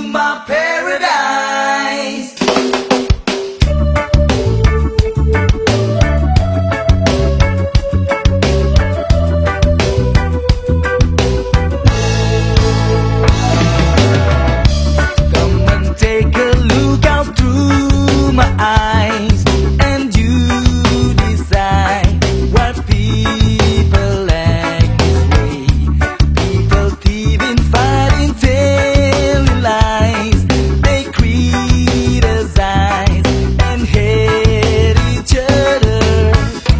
my paradise. Come and take a look out through my eyes, and you decide what people act this way. People thieving, fighting, telling lies. They criticize and hate each other.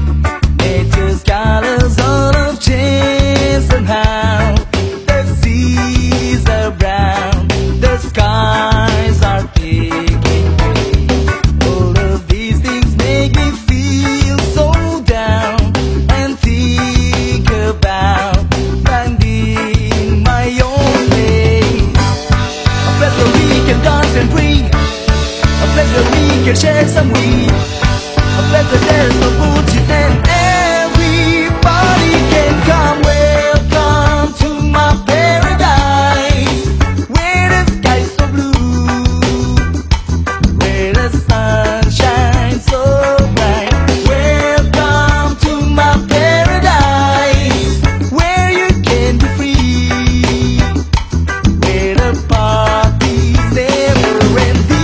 Nature's colors all have changed somehow. The seas are brown, the skies are taking gray. All of these things make me feel so down, and think about finding my own place. A place where we can dance and breathe, a place where we can share some weed, a place where there's no bullshit and everybody can come. Welcome to my paradise, where the sky's so blue, where the sun shines so bright. Welcome to my paradise, where you can be free, where the party's never ending.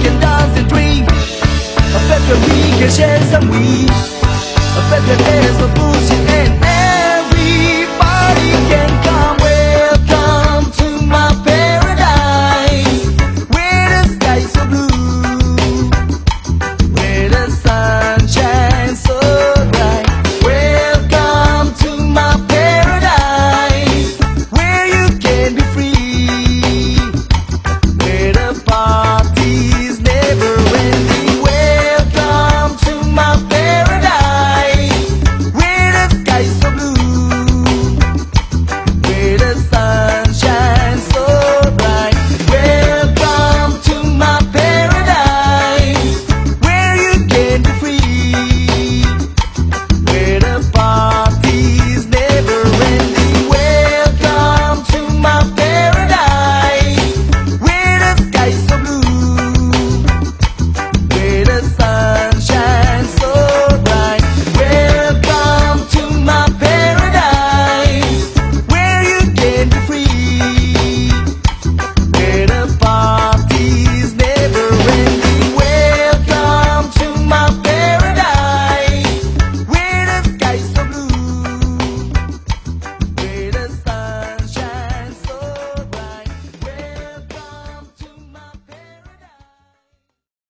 We can share some weed, a better days of